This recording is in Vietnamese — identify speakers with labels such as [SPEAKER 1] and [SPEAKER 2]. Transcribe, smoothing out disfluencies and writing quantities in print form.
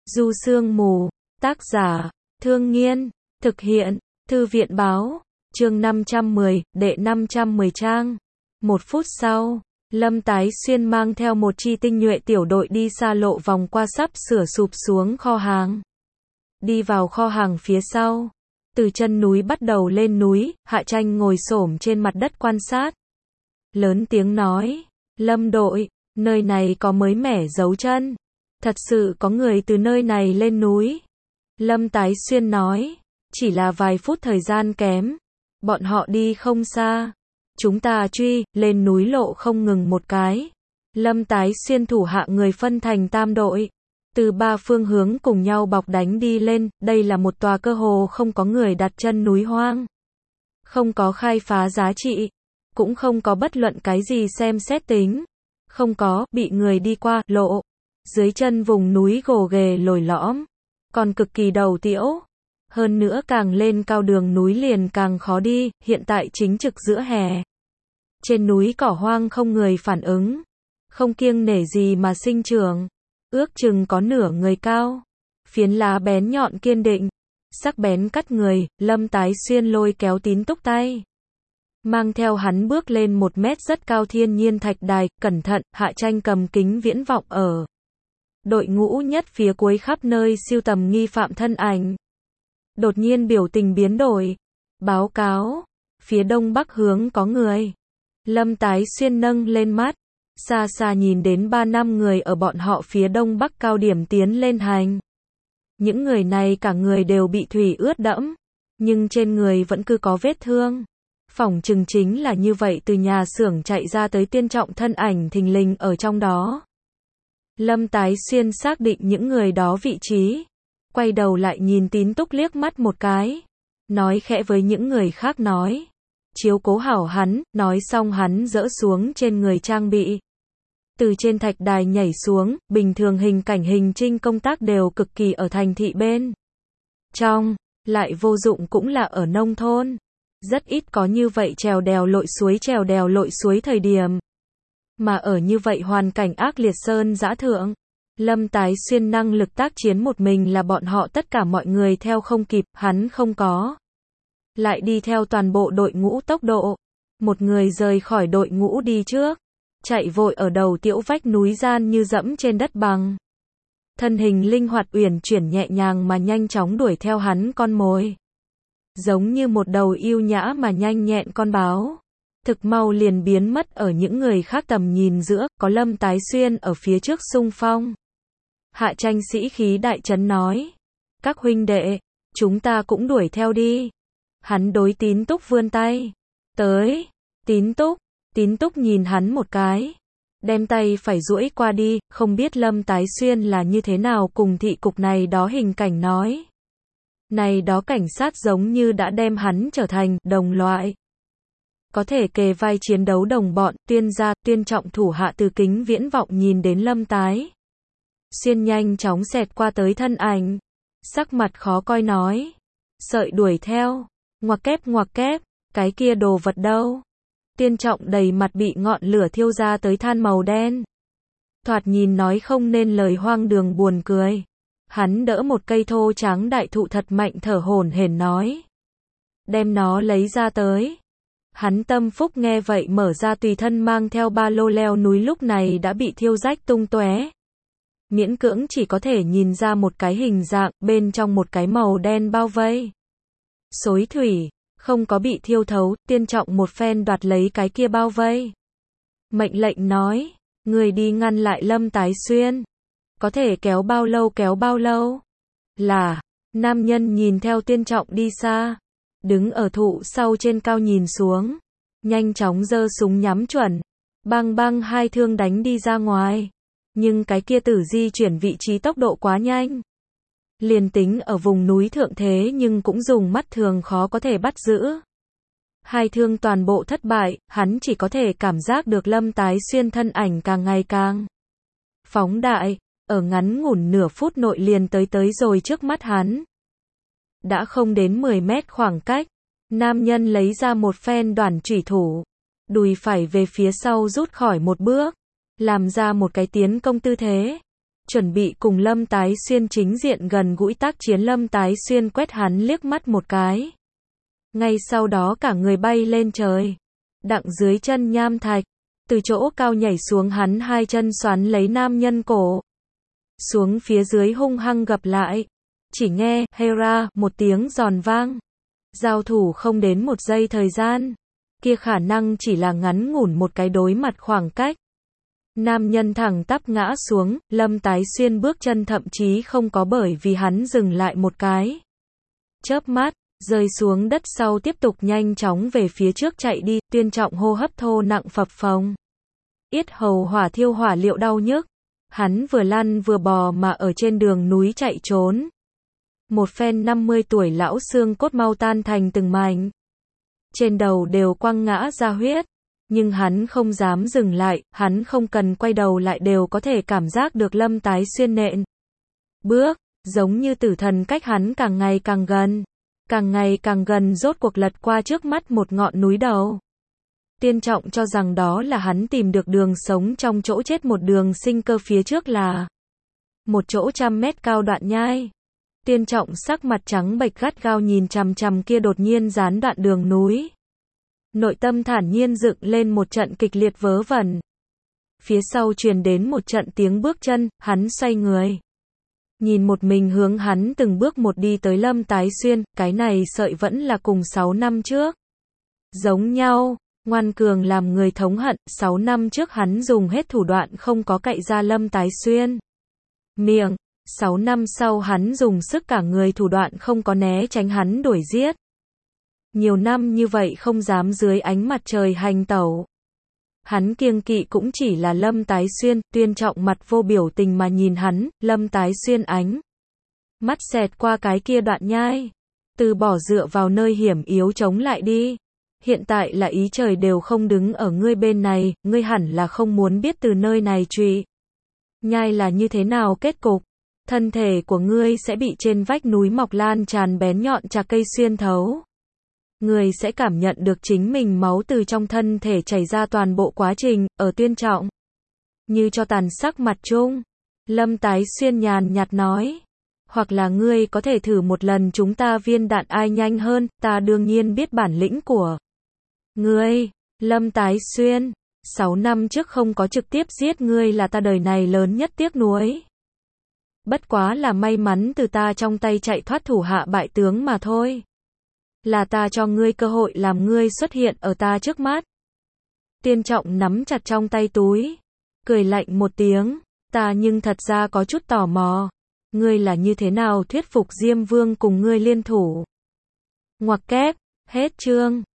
[SPEAKER 1] Du Sương Mù, tác giả, Thương Nghiên, thực hiện, Thư viện báo, chương 510, đệ 510 trang. 1 phút sau, Lâm Tái Xuyên mang theo một chi tinh nhuệ tiểu đội đi xa lộ vòng qua sắp sửa sụp xuống kho hàng. Đi vào kho hàng phía sau, từ chân núi bắt đầu lên núi, Hạ Tranh ngồi xổm trên mặt đất quan sát. Lớn tiếng nói, Lâm đội, nơi này có mới mẻ dấu chân. Thật sự có người từ nơi này lên núi. Lâm Tái Xuyên nói, chỉ là vài phút thời gian kém. Bọn họ đi không xa. Chúng ta truy, lên núi lộ không ngừng một cái. Lâm Tái Xuyên thủ hạ người phân thành tam đội. Từ ba phương hướng cùng nhau bọc đánh đi lên, đây là một tòa cơ hồ không có người đặt chân núi hoang. Không có khai phá giá trị. Cũng không có bất luận cái gì xem xét tính. Không có, bị người đi qua, lộ. Dưới chân vùng núi gồ ghề lồi lõm. Còn cực kỳ đầu tiễu. Hơn nữa càng lên cao đường núi liền càng khó đi, hiện tại chính trực giữa hè. Trên núi cỏ hoang không người phản ứng. Không kiêng nể gì mà sinh trưởng. Ước chừng có nửa người cao. Phiến lá bén nhọn kiên định. Sắc bén cắt người, Lâm Tái Xuyên lôi kéo Tín Túc tay. Mang theo hắn bước lên 1 mét rất cao thiên nhiên thạch đài, cẩn thận, Hạ Tranh cầm kính viễn vọng ở. Đội ngũ nhất phía cuối khắp nơi siêu tầm nghi phạm thân ảnh. Đột nhiên biểu tình biến đổi. Báo cáo, phía đông bắc hướng có người. Lâm Tái Xuyên nâng lên mắt. Xa xa nhìn đến 3-5 người ở bọn họ phía đông bắc cao điểm tiến lên hành. Những người này cả người đều bị thủy ướt đẫm. Nhưng trên người vẫn cứ có vết thương. Phỏng chừng chính là như vậy từ nhà xưởng chạy ra tới tiên trọng thân ảnh thình lình ở trong đó. Lâm Tái Xuyên xác định những người đó vị trí. Quay đầu lại nhìn Tín Túc liếc mắt một cái. Nói khẽ với những người khác nói. Chiếu cố hảo hắn, nói xong hắn dỡ xuống trên người trang bị. Từ trên thạch đài nhảy xuống, bình thường hình cảnh hành trinh công tác đều cực kỳ ở thành thị bên trong, lại vô dụng cũng là ở nông thôn. Rất ít có như vậy trèo đèo lội suối thời điểm. Mà ở như vậy hoàn cảnh ác liệt sơn dã thượng, Lâm Tái Xuyên năng lực tác chiến một mình là bọn họ tất cả mọi người theo không kịp, hắn không có. Lại đi theo toàn bộ đội ngũ tốc độ. Một người rời khỏi đội ngũ đi trước. Chạy vội ở đầu tiễu vách núi gian như dẫm trên đất bằng. Thân hình linh hoạt uyển chuyển nhẹ nhàng mà nhanh chóng đuổi theo hắn con mồi. Giống như một đầu yêu nhã mà nhanh nhẹn con báo. Thực mau liền biến mất ở những người khác tầm nhìn giữa, có Lâm Tái Xuyên ở phía trước xung phong. Hạ Tranh sĩ khí đại trấn nói. Các huynh đệ, chúng ta cũng đuổi theo đi. Hắn đối Tín Túc vươn tay. Tới, Tín Túc nhìn hắn một cái. Đem tay phải duỗi qua đi, không biết Lâm Tái Xuyên là như thế nào cùng thị cục này đó hình cảnh nói. Này đó cảnh sát giống như đã đem hắn trở thành đồng loại. Có thể kề vai chiến đấu đồng bọn, tuyên trọng thủ hạ từ kính viễn vọng nhìn đến Lâm Tái Xuyên nhanh chóng xẹt qua tới thân ảnh. Sắc mặt khó coi nói. Sợi đuổi theo. Ngoặc kép, cái kia đồ vật đâu? Tiên trọng đầy mặt bị ngọn lửa thiêu ra tới than màu đen. Thoạt nhìn nói không nên lời hoang đường buồn cười. Hắn đỡ một cây thô tráng đại thụ thật mạnh thở hổn hển nói. Đem nó lấy ra tới. Hắn tâm phúc nghe vậy mở ra tùy thân mang theo ba lô leo núi lúc này đã bị thiêu rách tung tóe. Miễn cưỡng chỉ có thể nhìn ra một cái hình dạng, bên trong một cái màu đen bao vây. Xối thủy, không có bị thiêu thấu, tiên trọng một phen đoạt lấy cái kia bao vây. Mệnh lệnh nói, người đi ngăn lại Lâm Tái Xuyên. Có thể kéo bao lâu? Là, nam nhân nhìn theo tiên trọng đi xa. Đứng ở thụ sau trên cao nhìn xuống. Nhanh chóng giơ súng nhắm chuẩn. Bang 2 thương đánh đi ra ngoài. Nhưng cái kia tử di chuyển vị trí tốc độ quá nhanh. Liền tính ở vùng núi thượng thế nhưng cũng dùng mắt thường khó có thể bắt giữ. 2 thương toàn bộ thất bại, hắn chỉ có thể cảm giác được Lâm Tái Xuyên thân ảnh càng ngày càng phóng đại, ở ngắn ngủn nửa phút nội liền tới rồi trước mắt hắn. Đã không đến 10 mét khoảng cách, nam nhân lấy ra một phen đoản chủy thủ, đùi phải về phía sau rút khỏi một bước, làm ra một cái tiến công tư thế. chuẩn bị cùng Lâm Tái Xuyên chính diện gần gũi tác chiến. Lâm Tái Xuyên quét hắn liếc mắt một cái. Ngay sau đó cả người bay lên trời, đặng dưới chân nham thạch, từ chỗ cao nhảy xuống, hắn hai chân xoắn lấy nam nhân cổ, xuống phía dưới hung hăng gập lại. Chỉ nghe Hera một tiếng giòn vang. Giao thủ không đến một giây thời gian, kia khả năng chỉ là ngắn ngủn một cái đối mặt khoảng cách. Nam nhân thẳng tắp ngã xuống, Lâm Tái Xuyên bước chân thậm chí không có bởi vì hắn dừng lại một cái chớp mắt, rơi xuống đất sau tiếp tục nhanh chóng về phía trước chạy đi. Tuyên Trọng hô hấp thô nặng phập phồng, yết hầu hỏa thiêu, hỏa liệu đau nhức. Hắn vừa lăn vừa bò mà ở trên đường núi chạy trốn. Một phen 50 tuổi lão xương cốt mau tan thành từng mảnh, trên đầu đều quăng ngã ra huyết. Nhưng hắn không dám dừng lại, hắn không cần quay đầu lại đều có thể cảm giác được Lâm Tái Xuyên nện bước, giống như tử thần cách hắn càng ngày càng gần. Càng ngày càng gần, rốt cuộc lật qua trước mắt một ngọn núi đầu. Tuyên Trọng cho rằng đó là hắn tìm được đường sống trong chỗ chết, một đường sinh cơ. Phía trước là một chỗ 100 mét cao đoạn nhai. Tuyên Trọng sắc mặt trắng bệch gắt gao nhìn chằm chằm kia đột nhiên gián đoạn đường núi. Nội tâm thản nhiên dựng lên một trận kịch liệt vớ vẩn. Phía sau truyền đến một trận tiếng bước chân, hắn xoay người, nhìn một mình hướng hắn từng bước một đi tới Lâm Tái Xuyên. Cái này sợi vẫn là cùng 6 năm trước giống nhau, ngoan cường làm người thống hận. 6 năm trước hắn dùng hết thủ đoạn không có cậy ra Lâm Tái Xuyên miệng. 6 năm sau hắn dùng sức cả người thủ đoạn không có né tránh hắn đuổi giết. Nhiều năm như vậy không dám dưới ánh mặt trời hành tẩu. Hắn kiêng kỵ cũng chỉ là Lâm Tái Xuyên. Tuyên Trọng mặt vô biểu tình mà nhìn hắn. Lâm Tái Xuyên ánh mắt xẹt qua cái kia đoạn nhai. Từ bỏ dựa vào nơi hiểm yếu chống lại đi. Hiện tại là ý trời đều không đứng ở ngươi bên này, ngươi hẳn là không muốn biết từ nơi này trụy nhai là như thế nào kết cục. Thân thể của ngươi sẽ bị trên vách núi mọc lan tràn bén nhọn chạc cây xuyên thấu. Người sẽ cảm nhận được chính mình máu từ trong thân thể chảy ra toàn bộ quá trình. Ở Tuyên Trọng như cho tàn sắc mặt chung, Lâm Tái Xuyên nhàn nhạt nói, hoặc là ngươi có thể thử một lần chúng ta viên đạn ai nhanh hơn. Ta đương nhiên biết bản lĩnh của ngươi, Lâm Tái Xuyên. 6 năm trước không có trực tiếp giết ngươi là ta đời này lớn nhất tiếc nuối. Bất quá là may mắn từ ta trong tay chạy thoát thủ hạ bại tướng mà thôi. Là ta cho ngươi cơ hội làm ngươi xuất hiện ở ta trước mắt. Tuyên Trọng nắm chặt trong tay túi, cười lạnh một tiếng. Ta nhưng thật ra có chút tò mò. Ngươi là như thế nào thuyết phục Diêm Vương cùng ngươi liên thủ? Ngoặc kép, hết chương.